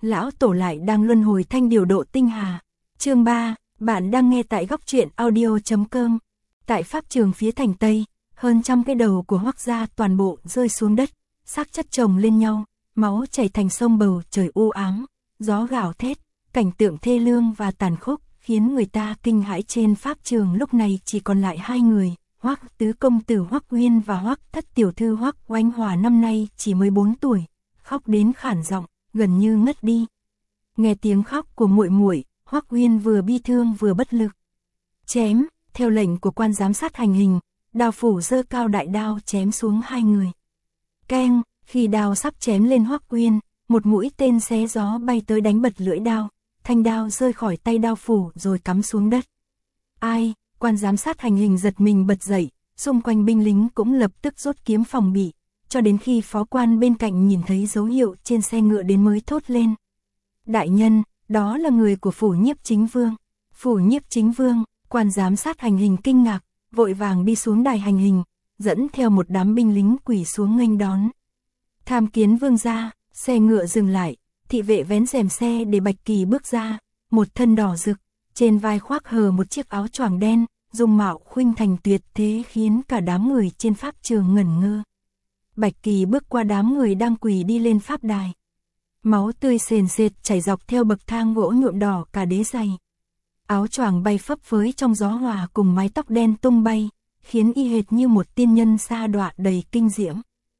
lão tổ lại đang luân hồi thanh điều độ tinh hà. Chương 3, bạn đang nghe tại góc truyện audio.com. Tại pháp trường phía thành Tây, hơn trăm cái đầu của Hoắc gia toàn bộ rơi xuống đất, xác chất chồng lên nhau, máu chảy thành sông, bầu trời u ám, gió gào thét, cảnh tượng thê lương và tàn khốc khiến người ta kinh hãi. Trên pháp trường lúc này chỉ còn lại hai người, Hoắc tứ công tử Hoắc Uyên và Hoắc thất tiểu thư Hoắc Oanh Hòa, năm nay chỉ 14 tuổi, khóc đến khản giọng, gần như ngất đi. Nghe tiếng khóc của muội muội, Hoắc Uyên vừa bi thương vừa bất lực. Chém, theo lệnh của quan giám sát hành hình, đao phủ giơ cao đại đao chém xuống hai người. Keng, khi đao sắp chém lên Hoắc Uyên, một mũi tên xé gió bay tới đánh bật lưỡi đao, thanh đao rơi khỏi tay đao phủ rồi cắm xuống đất. Ai? Quan giám sát hành hình giật mình bật dậy, xung quanh binh lính cũng lập tức rút kiếm phòng bị, cho đến khi phó quan bên cạnh nhìn thấy dấu hiệu trên xe ngựa đến mới thốt lên. Đại nhân, đó là người của phủ nhiếp chính vương. Phủ nhiếp chính vương, quan giám sát hành hình kinh ngạc, vội vàng đi xuống đài hành hình, dẫn theo một đám binh lính quỳ xuống nghênh đón. Tham kiến vương gia. Xe ngựa dừng lại, thị vệ vén rèm xe để Bạch Kỳ bước ra, một thân đỏ rực, trên vai khoác hờ một chiếc áo choàng đen, dung mạo khuynh thành tuyệt thế khiến cả đám người trên pháp trường ngẩn ngơ. Bạch Kỳ bước qua đám người đang quỳ đi lên pháp đài. Máu tươi sền sệt chảy dọc theo bậc thang gỗ nhuộm đỏ cả đế giày. Áo choàng bay phấp phới trong gió hòa cùng mái tóc đen tung bay, khiến y hệt như một tiên nhân sa đọa đầy kinh diễm.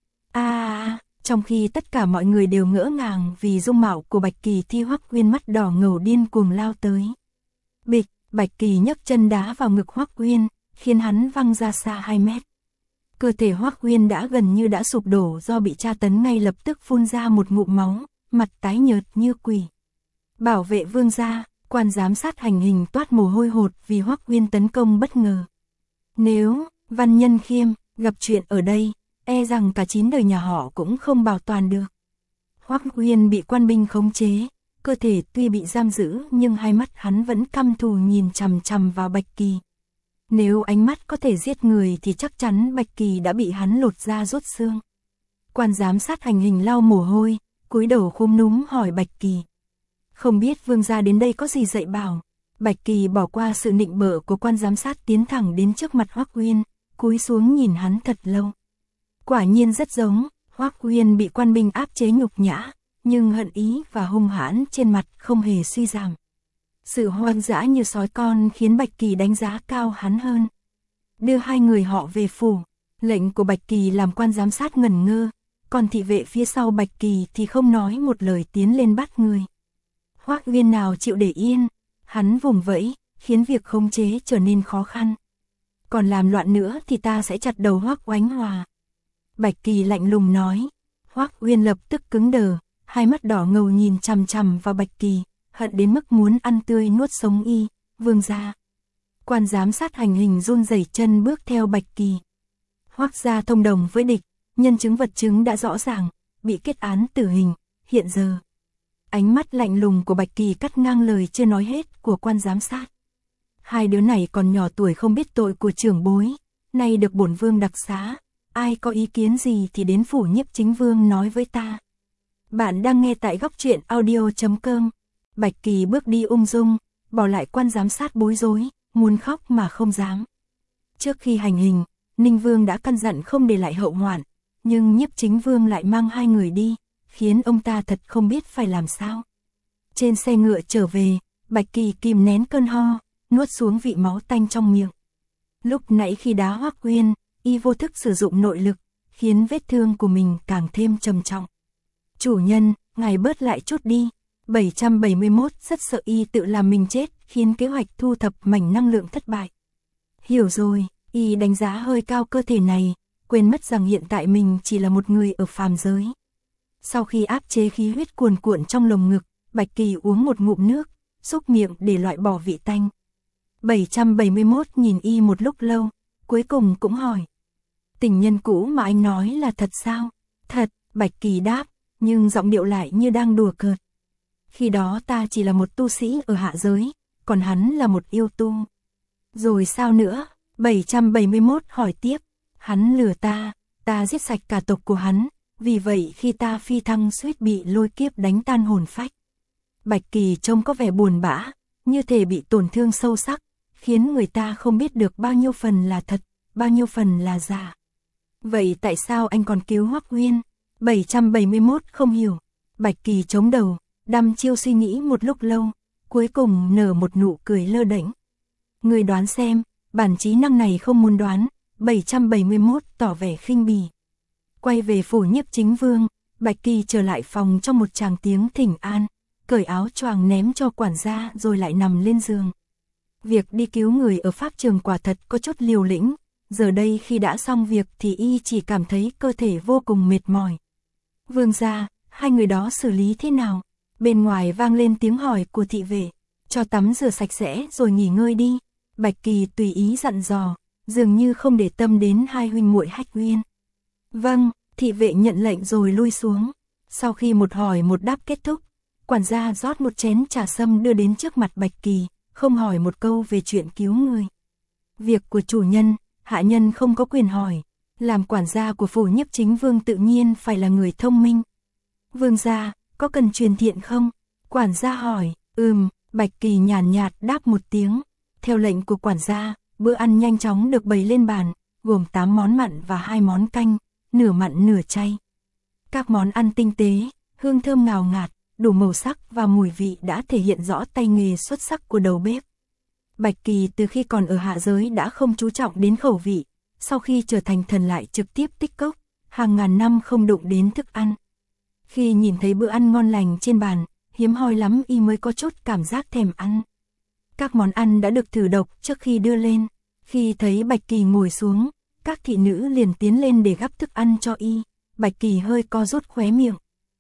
Trong khi tất cả mọi người đều ngỡ ngàng vì dung mạo của Bạch Kỳ thì Hoắc Uyên mắt đỏ ngầu điên cuồng lao tới. Bịch, Bạch Kỳ nhấc chân đá vào ngực Hoắc Uyên, khiến hắn văng ra xa 2 mét. Cơ thể Hoắc Uyên đã gần như đã sụp đổ do bị tra tấn, ngay lập tức phun ra một ngụm máu, mặt tái nhợt như quỷ. Bảo vệ vương gia, quan giám sát hành hình toát mồ hôi hột vì Hoắc Uyên tấn công bất ngờ. Nếu Văn Nhân Khiêm gặp chuyện ở đây, e rằng cả 9 đời nhà họ cũng không bảo toàn được. Hoắc Uyên bị quan binh khống chế, cơ thể tuy bị giam giữ nhưng hai mắt hắn vẫn căm thù nhìn chằm chằm vào Bạch Kỳ. Nếu ánh mắt có thể giết người thì chắc chắn Bạch Kỳ đã bị hắn lột da rút xương. Quan giám sát hành hình lau mồ hôi, cúi đầu khúm núm hỏi Bạch Kỳ. Không biết vương gia đến đây có gì dạy bảo. Bạch Kỳ bỏ qua sự nịnh bợ của quan giám sát, tiến thẳng đến trước mặt Hoắc Uyên, cúi xuống nhìn hắn thật lâu. Quả nhiên rất giống, Hoắc Uyên bị quan binh áp chế nhục nhã, nhưng hận ý và hung hãn trên mặt không hề suy giảm. Sự hoang dã như sói con khiến Bạch Kỳ đánh giá cao hắn hơn. Đưa hai người họ về phủ, lệnh của Bạch Kỳ làm quan giám sát ngẩn ngơ, còn thị vệ phía sau Bạch Kỳ thì không nói một lời tiến lên bắt người. Hoắc Uyên nào chịu để yên, hắn vùng vẫy, khiến việc khống chế trở nên khó khăn. Còn làm loạn nữa thì ta sẽ chặt đầu Hoắc Oánh Hòa. Bạch Kỳ lạnh lùng nói. Hoắc Uyên lập tức cứng đờ, hai mắt đỏ ngầu nhìn chằm chằm vào Bạch Kỳ, hận đến mức muốn ăn tươi nuốt sống y. Vương gia. Quan giám sát hành hình run rẩy chân bước theo Bạch Kỳ. Hoắc gia thông đồng với địch, nhân chứng vật chứng đã rõ ràng, bị kết án tử hình. Hiện giờ, ánh mắt lạnh lùng của Bạch Kỳ cắt ngang lời chưa nói hết của quan giám sát. Hai đứa này còn nhỏ tuổi không biết tội của trưởng bối, nay được bổn vương đặc xá. Ai có ý kiến gì thì đến phủ nhiếp chính vương nói với ta. Bạn đang nghe tại góc truyện audio.com. Bạch Kỳ bước đi ung dung, bỏ lại quan giám sát bối rối, muốn khóc mà không dám. Trước khi hành hình, Ninh Vương đã căn dặn không để lại hậu hoạn, nhưng nhiếp chính vương lại mang hai người đi, khiến ông ta thật không biết phải làm sao. Trên xe ngựa trở về, Bạch Kỳ kìm nén cơn ho, nuốt xuống vị máu tanh trong miệng. Lúc nãy khi đá Hoắc Uyên, y vô thức sử dụng nội lực, khiến vết thương của mình càng thêm trầm trọng. Chủ nhân, ngài bớt lại chút đi. 771 rất sợ y tự làm mình chết, khiến kế hoạch thu thập mảnh năng lượng thất bại. Hiểu rồi, y đánh giá hơi cao cơ thể này, quên mất rằng hiện tại mình chỉ là một người ở phàm giới. Sau khi áp chế khí huyết cuồn cuộn trong lồng ngực, Bạch Kỳ uống một ngụm nước, xúc miệng để loại bỏ vị tanh. 771 nhìn y một lúc lâu, cuối cùng cũng hỏi. Tình nhân cũ mà anh nói là thật sao? Thật, Bạch Kỳ đáp, nhưng giọng điệu lại như đang đùa cợt. Khi đó ta chỉ là một tu sĩ ở hạ giới, còn hắn là một yêu tu. Rồi sao nữa? 771 hỏi tiếp. Hắn lừa ta giết sạch cả tộc của hắn, vì vậy khi ta phi thăng suýt bị lôi kiếp đánh tan hồn phách. Bạch Kỳ trông có vẻ buồn bã, như thể bị tổn thương sâu sắc, khiến người ta không biết được bao nhiêu phần là thật, bao nhiêu phần là giả. Vậy tại sao anh còn cứu Hoắc Uyên? 771 không hiểu. Bạch Kỳ chống đầu, đăm chiêu suy nghĩ một lúc lâu, cuối cùng nở một nụ cười lơ đễnh. Người đoán xem, bản trí năng này không muốn đoán. 771 tỏ vẻ khinh bỉ. Quay về phủ Nhiếp Chính Vương, Bạch Kỳ trở lại phòng trong một tràng tiếng thỉnh an, cởi áo choàng ném cho quản gia rồi lại nằm lên giường. Việc đi cứu người ở pháp trường quả thật có chút liều lĩnh, giờ đây khi đã xong việc thì y chỉ cảm thấy cơ thể vô cùng mệt mỏi. Vương gia, hai người đó xử lý thế nào? Bên ngoài vang lên tiếng hỏi của thị vệ, cho tắm rửa sạch sẽ rồi nghỉ ngơi đi. Bạch Kỳ tùy ý dặn dò, dường như không để tâm đến hai huynh muội Hách Uyên. Vâng, thị vệ nhận lệnh rồi lui xuống. Sau khi một hỏi một đáp kết thúc, quản gia rót một chén trà sâm đưa đến trước mặt Bạch Kỳ, không hỏi một câu về chuyện cứu người. Việc của chủ nhân, hạ nhân không có quyền hỏi. Làm quản gia của phủ Nhiếp Chính Vương tự nhiên phải là người thông minh. Vương gia, có cần truyền thiện không? Quản gia hỏi. Bạch Kỳ nhàn nhạt đáp một tiếng. Theo lệnh của quản gia, bữa ăn nhanh chóng được bày lên bàn, gồm 8 món mặn và 2 món canh, nửa mặn nửa chay. Các món ăn tinh tế, hương thơm ngào ngạt, đủ màu sắc và mùi vị đã thể hiện rõ tay nghề xuất sắc của đầu bếp. Bạch Kỳ từ khi còn ở hạ giới đã không chú trọng đến khẩu vị, sau khi trở thành thần lại trực tiếp tích cốc, hàng ngàn năm không đụng đến thức ăn. Khi nhìn thấy bữa ăn ngon lành trên bàn, hiếm hoi lắm y mới có chút cảm giác thèm ăn. Các món ăn đã được thử độc trước khi đưa lên. Khi thấy Bạch Kỳ ngồi xuống, các thị nữ liền tiến lên để gắp thức ăn cho y. Bạch Kỳ hơi co rút khóe miệng.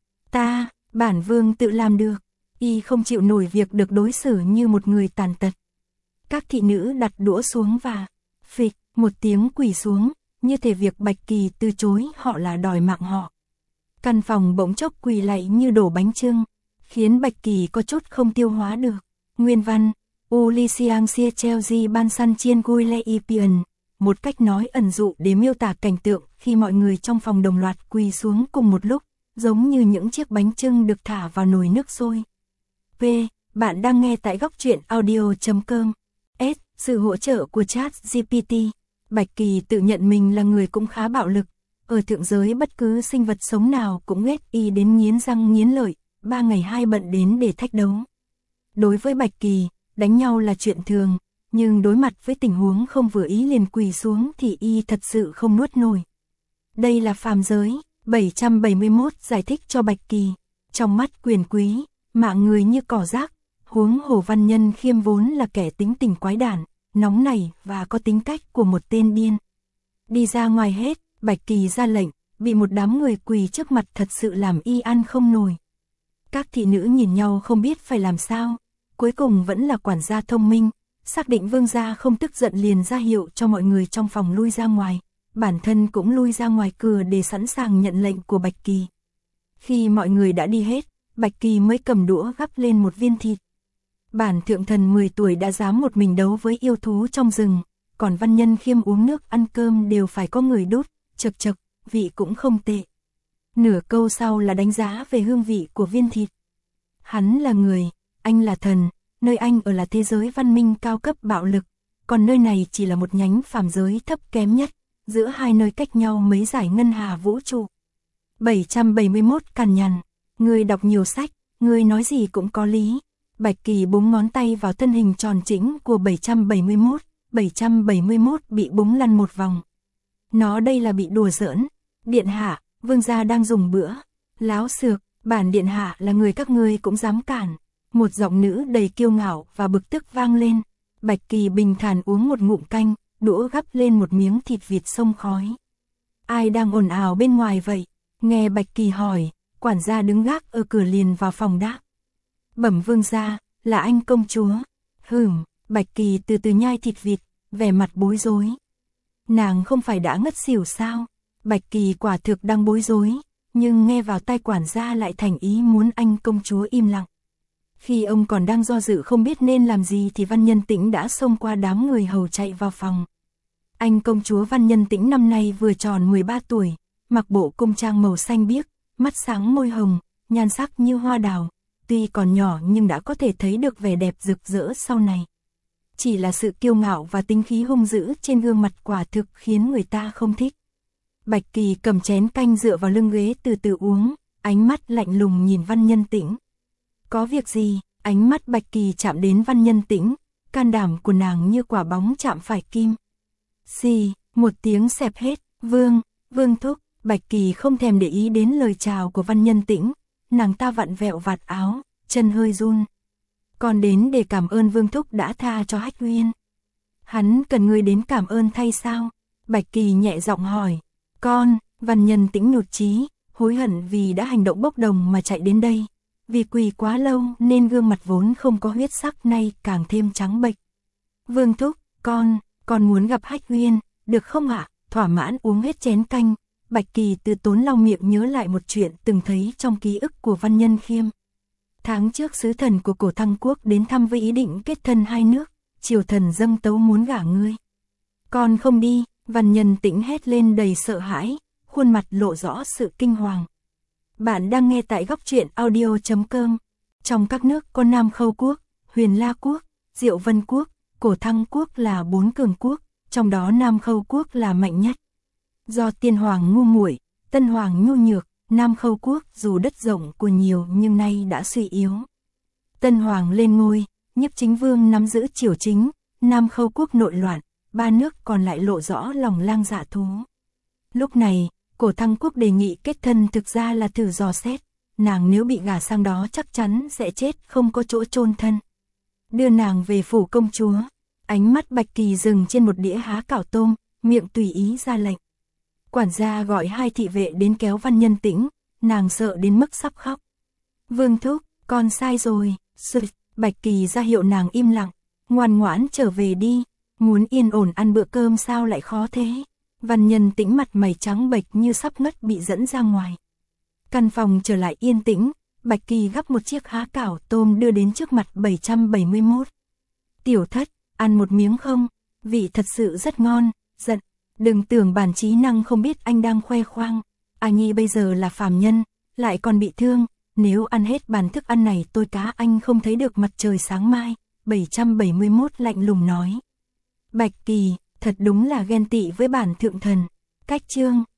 Bản vương tự làm được. Y không chịu nổi việc được đối xử như một người tàn tật. Các thị nữ đặt đũa xuống và phịch một tiếng quỳ xuống, như thể việc Bạch Kỳ từ chối họ là đòi mạng họ. Căn phòng bỗng chốc quỳ lạy như đổ bánh chưng, khiến Bạch Kỳ có chút không tiêu hóa được. Nguyên văn Ulysses sia Chelsea ban săn chiên Guileipian, một cách nói ẩn dụ để miêu tả cảnh tượng khi mọi người trong phòng đồng loạt quỳ xuống cùng một lúc, giống như những chiếc bánh chưng được thả vào nồi nước sôi. Bạn đang nghe tại góc truyện audio.com. Sự hỗ trợ của ChatGPT. Bạch Kỳ tự nhận mình là người cũng khá bạo lực. Ở thượng giới bất cứ sinh vật sống nào cũng ghét y đến nghiến răng nghiến lợi, 3 ngày 2 bận đến để thách đấu. Đối với Bạch Kỳ, đánh nhau là chuyện thường, nhưng đối mặt với tình huống không vừa ý liền quỳ xuống thì y thật sự không nuốt nổi. Đây là phàm giới. 771 giải thích cho Bạch Kỳ. Trong mắt quyền quý, mạng người như cỏ rác, huống hồ Văn Nhân Khiêm vốn là kẻ tính tình quái đản, nóng nảy và có tính cách của một tên điên. Đi ra ngoài hết, Bạch Kỳ ra lệnh, bị một đám người quỳ trước mặt thật sự làm y ăn không nổi. Các thị nữ nhìn nhau không biết phải làm sao, cuối cùng vẫn là quản gia thông minh, xác định vương gia không tức giận liền ra hiệu cho mọi người trong phòng lui ra ngoài. Bản thân cũng lui ra ngoài cửa để sẵn sàng nhận lệnh của Bạch Kỳ. Khi mọi người đã đi hết, Bạch Kỳ mới cầm đũa gắp lên một viên thịt. Bản thượng thần 10 tuổi đã dám một mình đấu với yêu thú trong rừng, còn Văn Nhân Khiêm uống nước ăn cơm đều phải có người đút, chật chật, vị cũng không tệ. Nửa câu sau là đánh giá về hương vị của viên thịt. Hắn là người, anh là thần, nơi anh ở là thế giới văn minh cao cấp bạo lực, còn nơi này chỉ là một nhánh phàm giới thấp kém nhất. Giữa hai nơi cách nhau mấy giải ngân hà vũ trụ. 771 cằn nhằn. Người đọc nhiều sách, người nói gì cũng có lý. Bạch Kỳ búng ngón tay vào thân hình tròn chỉnh của 771. 771 bị búng lăn một vòng. Nó đây là bị đùa giỡn. Điện hạ, vương gia đang dùng bữa. Láo xược, bản điện hạ là người các ngươi cũng dám cản. Một giọng nữ đầy kiêu ngạo và bực tức vang lên. Bạch Kỳ bình thản uống một ngụm canh, đũa gắp lên một miếng thịt vịt xông khói. Ai đang ồn ào bên ngoài vậy? Nghe Bạch Kỳ hỏi, quản gia đứng gác ở cửa liền vào phòng đáp. Bẩm vương gia, là anh công chúa. Bạch Kỳ từ từ nhai thịt vịt, vẻ mặt bối rối. Nàng không phải đã ngất xỉu sao? Bạch Kỳ quả thực đang bối rối, nhưng nghe vào tai quản gia lại thành ý muốn anh công chúa im lặng. Khi ông còn đang do dự không biết nên làm gì thì Văn Nhân Tĩnh đã xông qua đám người hầu chạy vào phòng. Anh công chúa Văn Nhân Tĩnh năm nay vừa tròn 13 tuổi, mặc bộ cung trang màu xanh biếc, mắt sáng môi hồng, nhan sắc như hoa đào, tuy còn nhỏ nhưng đã có thể thấy được vẻ đẹp rực rỡ sau này. Chỉ là sự kiêu ngạo và tính khí hung dữ trên gương mặt quả thực khiến người ta không thích. Bạch Kỳ cầm chén canh dựa vào lưng ghế từ từ uống, ánh mắt lạnh lùng nhìn Văn Nhân Tĩnh. Có việc gì? Ánh mắt Bạch Kỳ chạm đến Văn Nhân Tĩnh, can đảm của nàng như quả bóng chạm phải kim. Xì, một tiếng xẹp hết, Vương thúc. Bạch Kỳ không thèm để ý đến lời chào của Văn Nhân Tĩnh, nàng ta vặn vẹo vạt áo, chân hơi run. Con đến để cảm ơn Vương thúc đã tha cho Hách Uyên. Hắn cần ngươi đến cảm ơn thay sao? Bạch Kỳ nhẹ giọng hỏi. Con, Văn Nhân Tĩnh nhụt chí, hối hận vì đã hành động bốc đồng mà chạy đến đây. Vì quỳ quá lâu nên gương mặt vốn không có huyết sắc nay càng thêm trắng bệch. Vương thúc, con muốn gặp Hách Uyên, được không ạ? Thỏa mãn uống hết chén canh, Bạch Kỳ từ tốn lau miệng nhớ lại một chuyện từng thấy trong ký ức của Văn Nhân Khiêm. Tháng trước sứ thần của Cổ Thăng Quốc đến thăm với ý định kết thân hai nước, triều thần dâng tấu muốn gả ngươi. Con không đi, Văn Nhân Tĩnh hét lên đầy sợ hãi, khuôn mặt lộ rõ sự kinh hoàng. Bạn đang nghe tại góc truyện audio.com. Trong các nước có Nam Khâu Quốc, Huyền La Quốc, Diệu Vân Quốc, Cổ Thăng Quốc là 4 cường quốc, trong đó Nam Khâu Quốc là mạnh nhất. Do Tiên Hoàng ngu muội, Tân Hoàng nhu nhược, Nam Khâu Quốc dù đất rộng của nhiều nhưng nay đã suy yếu. Tân Hoàng lên ngôi, Nhiếp Chính Vương nắm giữ triều chính, Nam Khâu Quốc nội loạn, 3 nước còn lại lộ rõ lòng lang dạ thú. Lúc này, Cổ Thăng Quốc đề nghị kết thân thực ra là thử dò xét, nàng nếu bị gả sang đó chắc chắn sẽ chết không có chỗ chôn thân. Đưa nàng về phủ công chúa, ánh mắt Bạch Kỳ dừng trên một đĩa há cảo tôm, miệng tùy ý ra lệnh. Quản gia gọi 2 thị vệ đến kéo Văn Nhân Tĩnh, nàng sợ đến mức sắp khóc. Vương thúc, con sai rồi. Bạch Kỳ ra hiệu nàng im lặng, ngoan ngoãn trở về đi, muốn yên ổn ăn bữa cơm sao lại khó thế. Văn Nhân Tĩnh mặt mày trắng bệch như sắp ngất bị dẫn ra ngoài. Căn phòng trở lại yên tĩnh, Bạch Kỳ gắp một chiếc há cảo tôm đưa đến trước mặt 771. Tiểu thất, ăn một miếng không? Vị thật sự rất ngon. Giận, đừng tưởng bản trí năng không biết anh đang khoe khoang. A Nhi bây giờ là phàm nhân, lại còn bị thương, nếu ăn hết bàn thức ăn này tôi cá anh không thấy được mặt trời sáng mai. 771 lạnh lùng nói. Bạch Kỳ, thật đúng là ghen tị với bản thượng thần. Cách chương